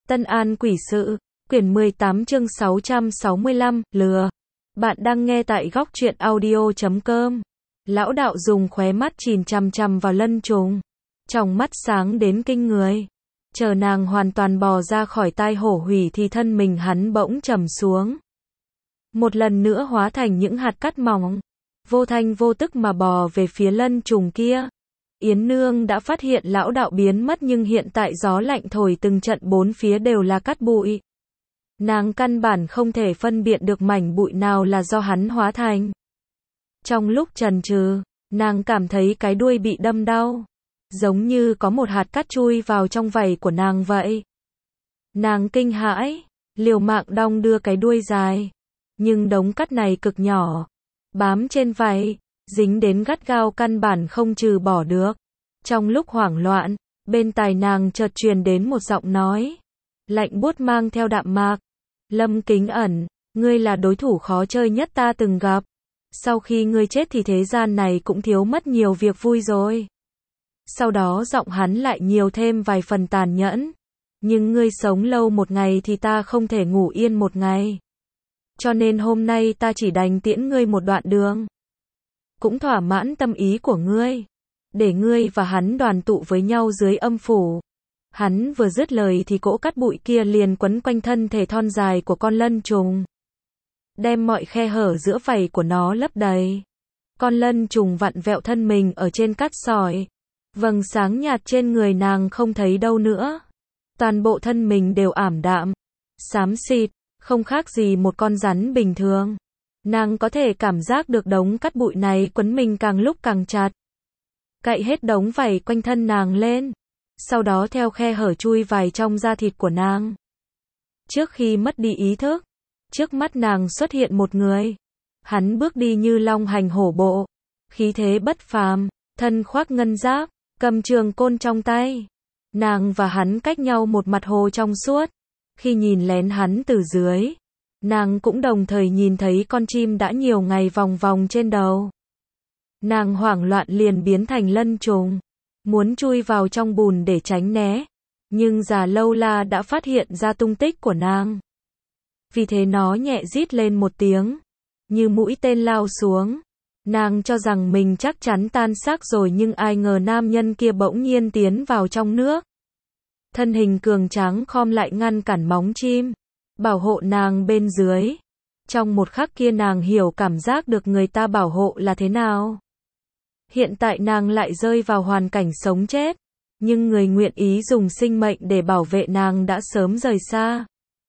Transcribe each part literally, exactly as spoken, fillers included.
Tân An Quỷ Sự, quyển mười tám chương sáu trăm sáu mươi lăm, lừa. Bạn đang nghe tại góc truyện audio chấm com. Lão đạo dùng khóe mắt chìm chằm chằm vào Lân Trùng. Trong mắt sáng đến kinh người. Chờ nàng hoàn toàn bò ra khỏi tai hổ hủy thì thân mình hắn bỗng trầm xuống. Một lần nữa hóa thành những hạt cát mỏng. Vô thanh vô tức mà bò về phía Lân Trùng kia. Yến Nương đã phát hiện lão đạo biến mất nhưng hiện tại gió lạnh thổi từng trận bốn phía đều là cát bụi. Nàng căn bản không thể phân biệt được mảnh bụi nào là do hắn hóa thành. Trong lúc chần chừ, nàng cảm thấy cái đuôi bị đâm đau. Giống như có một hạt cát chui vào trong vảy của nàng vậy. Nàng kinh hãi, liều mạng đong đưa cái đuôi dài. Nhưng đống cát này cực nhỏ, bám trên vảy, dính đến gắt gao căn bản không trừ bỏ được. Trong lúc hoảng loạn, bên tai nàng chợt truyền đến một giọng nói. Lạnh buốt mang theo đạm mạc. Lâm Kính Ẩn, ngươi là đối thủ khó chơi nhất ta từng gặp. Sau khi ngươi chết thì thế gian này cũng thiếu mất nhiều việc vui rồi. Sau đó giọng hắn lại nhiều thêm vài phần tàn nhẫn. Nhưng ngươi sống lâu một ngày thì ta không thể ngủ yên một ngày. Cho nên hôm nay ta chỉ đành tiễn ngươi một đoạn đường. Cũng thỏa mãn tâm ý của ngươi. Để ngươi và hắn đoàn tụ với nhau dưới âm phủ. Hắn vừa dứt lời thì cỗ cát bụi kia liền quấn quanh thân thể thon dài của con lân trùng. Đem mọi khe hở giữa vảy của nó lấp đầy. Con lân trùng vặn vẹo thân mình ở trên cát sỏi. Vầng sáng nhạt trên người nàng không thấy đâu nữa. Toàn bộ thân mình đều ảm đạm, xám xịt, không khác gì một con rắn bình thường. Nàng có thể cảm giác được đống cát bụi này quấn mình càng lúc càng chặt. Cạy hết đống vảy quanh thân nàng lên. Sau đó theo khe hở chui vào trong da thịt của nàng. Trước khi mất đi ý thức, trước mắt nàng xuất hiện một người. Hắn bước đi như long hành hổ bộ, khí thế bất phàm, thân khoác ngân giáp, cầm trường côn trong tay. Nàng và hắn cách nhau một mặt hồ trong suốt. Khi nhìn lén hắn từ dưới, nàng cũng đồng thời nhìn thấy con chim đã nhiều ngày vòng vòng trên đầu. Nàng hoảng loạn liền biến thành lân trùng, muốn chui vào trong bùn để tránh né. Nhưng Già Lâu La đã phát hiện ra tung tích của nàng. Vì thế nó nhẹ rít lên một tiếng, như mũi tên lao xuống. Nàng cho rằng mình chắc chắn tan xác rồi nhưng ai ngờ nam nhân kia bỗng nhiên tiến vào trong nước. Thân hình cường tráng khom lại ngăn cản móng chim, bảo hộ nàng bên dưới. Trong một khắc kia nàng hiểu cảm giác được người ta bảo hộ là thế nào. Hiện tại nàng lại rơi vào hoàn cảnh sống chết, nhưng người nguyện ý dùng sinh mệnh để bảo vệ nàng đã sớm rời xa.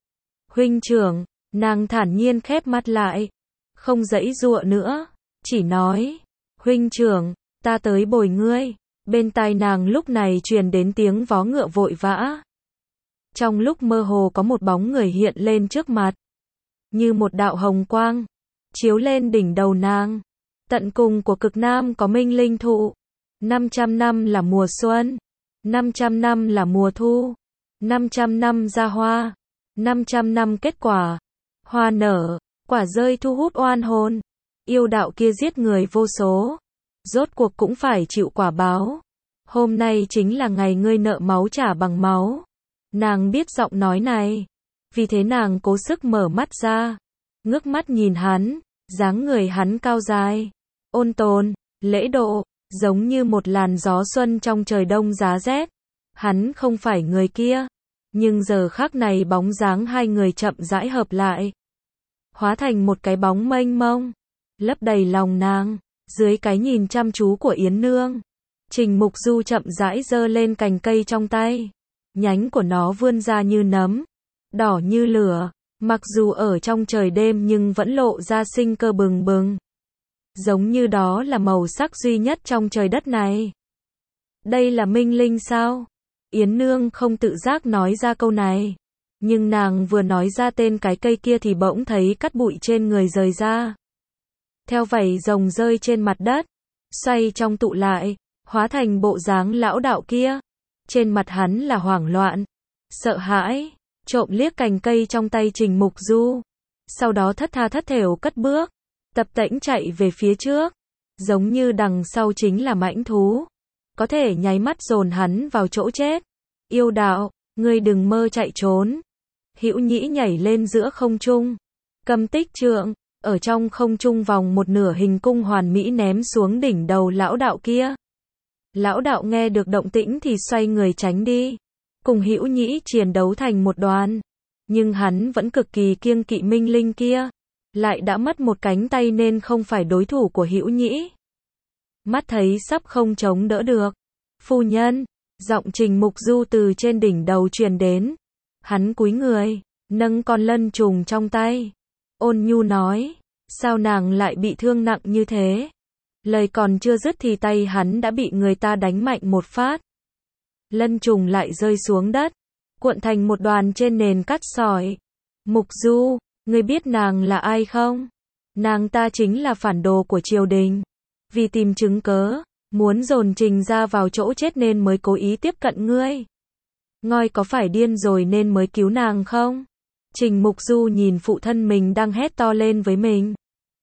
Huynh trưởng, nàng thản nhiên khép mắt lại, không giãy giụa nữa, chỉ nói, huynh trưởng, ta tới bồi ngươi. Bên tai nàng lúc này truyền đến tiếng vó ngựa vội vã. Trong lúc mơ hồ có một bóng người hiện lên trước mặt, như một đạo hồng quang, chiếu lên đỉnh đầu nàng. Tận cùng của cực nam có minh linh thụ. năm trăm năm là mùa xuân. năm trăm năm là mùa thu. năm trăm năm ra hoa. năm trăm năm kết quả. Hoa nở, quả rơi thu hút oan hồn. Yêu đạo kia giết người vô số. Rốt cuộc cũng phải chịu quả báo. Hôm nay chính là ngày ngươi nợ máu trả bằng máu. Nàng biết giọng nói này. Vì thế nàng cố sức mở mắt ra. Ngước mắt nhìn hắn. Dáng người hắn cao dài, ôn tồn, lễ độ, giống như một làn gió xuân trong trời đông giá rét. Hắn không phải người kia. Nhưng giờ khắc này bóng dáng hai người chậm rãi hợp lại. Hóa thành một cái bóng mênh mông. Lấp đầy lòng nàng. Dưới cái nhìn chăm chú của Yến Nương, Trình Mục Du chậm rãi giơ lên cành cây trong tay. Nhánh của nó vươn ra như nấm, đỏ như lửa, mặc dù ở trong trời đêm nhưng vẫn lộ ra sinh cơ bừng bừng. Giống như đó là màu sắc duy nhất trong trời đất này. Đây là minh linh sao? Yến Nương không tự giác nói ra câu này. Nhưng nàng vừa nói ra tên cái cây kia thì bỗng thấy cát bụi trên người rời ra. Theo vảy rồng rơi trên mặt đất, xoay trong tụ lại, hóa thành bộ dáng lão đạo kia. Trên mặt hắn là hoảng loạn, sợ hãi, trộm liếc cành cây trong tay Trình Mục Du. Sau đó thất tha thất thểu cất bước, tập tễnh chạy về phía trước. Giống như đằng sau chính là mãnh thú, có thể nháy mắt dồn hắn vào chỗ chết. Yêu đạo, Ngươi đừng mơ chạy trốn. Hữu Nhĩ nhảy lên giữa không trung. Cầm tích trượng, ở trong không trung vòng một nửa hình cung hoàn mỹ ném xuống đỉnh đầu lão đạo kia. Lão đạo nghe được động tĩnh thì xoay người tránh đi. Cùng Hữu Nhĩ chiến đấu thành một đoàn. Nhưng hắn vẫn cực kỳ kiêng kỵ Minh Linh kia. Lại đã mất một cánh tay nên không phải đối thủ của Hữu Nhĩ. Mắt thấy sắp không chống đỡ được. Phu nhân, giọng Trình Mục Du từ trên đỉnh đầu truyền đến. Hắn cúi người, nâng con lân trùng trong tay. Ôn nhu nói, sao nàng lại bị thương nặng như thế? Lời còn chưa dứt thì tay hắn đã bị người ta đánh mạnh một phát. Lân trùng lại rơi xuống đất, cuộn thành một đoàn trên nền cát sỏi. Mục Du, ngươi biết nàng là ai không? Nàng ta chính là phản đồ của triều đình. Vì tìm chứng cớ, muốn dồn Trình ra vào chỗ chết nên mới cố ý tiếp cận ngươi. Ngoi có phải điên rồi nên mới cứu nàng không? Trình Mục Du nhìn phụ thân mình đang hét to lên với mình.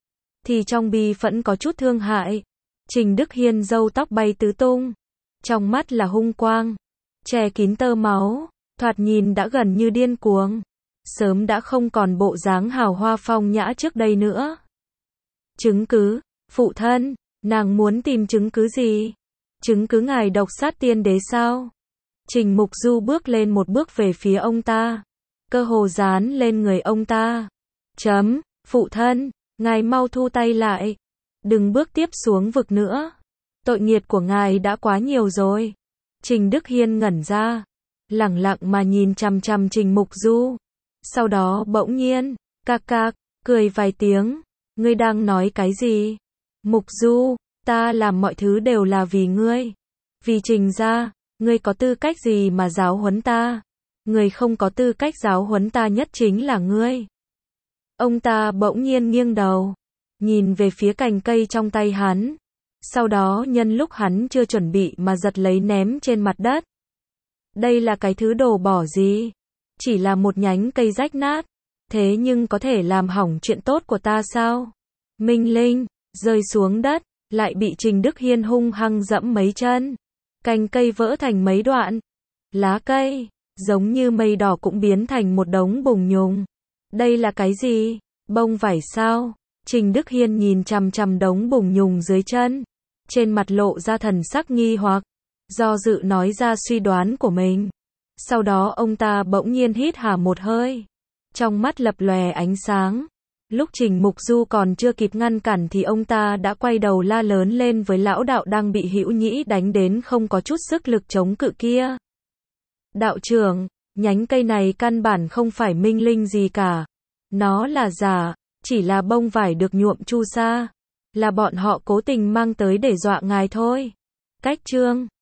Thì trong bi phẫn có chút thương hại. Trình Đức Hiên râu tóc bay tứ tung. Trong mắt là hung quang. Che kín tơ máu. Thoạt nhìn đã gần như điên cuồng. Sớm đã không còn bộ dáng hào hoa phong nhã trước đây nữa. Chứng cứ, phụ thân, nàng muốn tìm chứng cứ gì? Chứng cứ ngài độc sát tiên đế sao? Trình Mục Du bước lên một bước về phía ông ta. Cơ hồ dán lên người ông ta. Chấm, phụ thân, ngài mau thu tay lại. Đừng bước tiếp xuống vực nữa. Tội nghiệt của ngài đã quá nhiều rồi. Trình Đức Hiên ngẩn ra. Lẳng lặng mà nhìn chằm chằm Trình Mục Du. Sau đó bỗng nhiên, cạc cạc, cười vài tiếng. Ngươi đang nói cái gì? Mục Du, ta làm mọi thứ đều là vì ngươi. Vì Trình gia, ngươi có tư cách gì mà giáo huấn ta? Người không có tư cách giáo huấn ta nhất chính là ngươi. Ông ta bỗng nhiên nghiêng đầu, nhìn về phía cành cây trong tay hắn. Sau đó nhân lúc hắn chưa chuẩn bị mà giật lấy ném trên mặt đất. Đây là cái thứ đồ bỏ gì? Chỉ là một nhánh cây rách nát. Thế nhưng có thể làm hỏng chuyện tốt của ta sao? Minh Linh, rơi xuống đất, lại bị Trình Đức Hiên hung hăng dẫm mấy chân. Cành cây vỡ thành mấy đoạn. Lá cây, giống như mây đỏ cũng biến thành một đống bùn nhùng. Đây là cái gì? Bông vải sao? Trình Đức Hiên nhìn chằm chằm đống bùn nhùng dưới chân. Trên mặt lộ ra thần sắc nghi hoặc. Do dự nói ra suy đoán của mình. Sau đó ông ta bỗng nhiên hít hà một hơi. Trong mắt lập lòe ánh sáng. Lúc Trình Mục Du còn chưa kịp ngăn cản thì ông ta đã quay đầu la lớn lên với lão đạo đang bị Hữu Nhĩ đánh đến không có chút sức lực chống cự kia. Đạo trưởng, nhánh cây này căn bản không phải minh linh gì cả. Nó là giả, chỉ là bông vải được nhuộm chu sa. Là bọn họ cố tình mang tới để dọa ngài thôi. Cách chương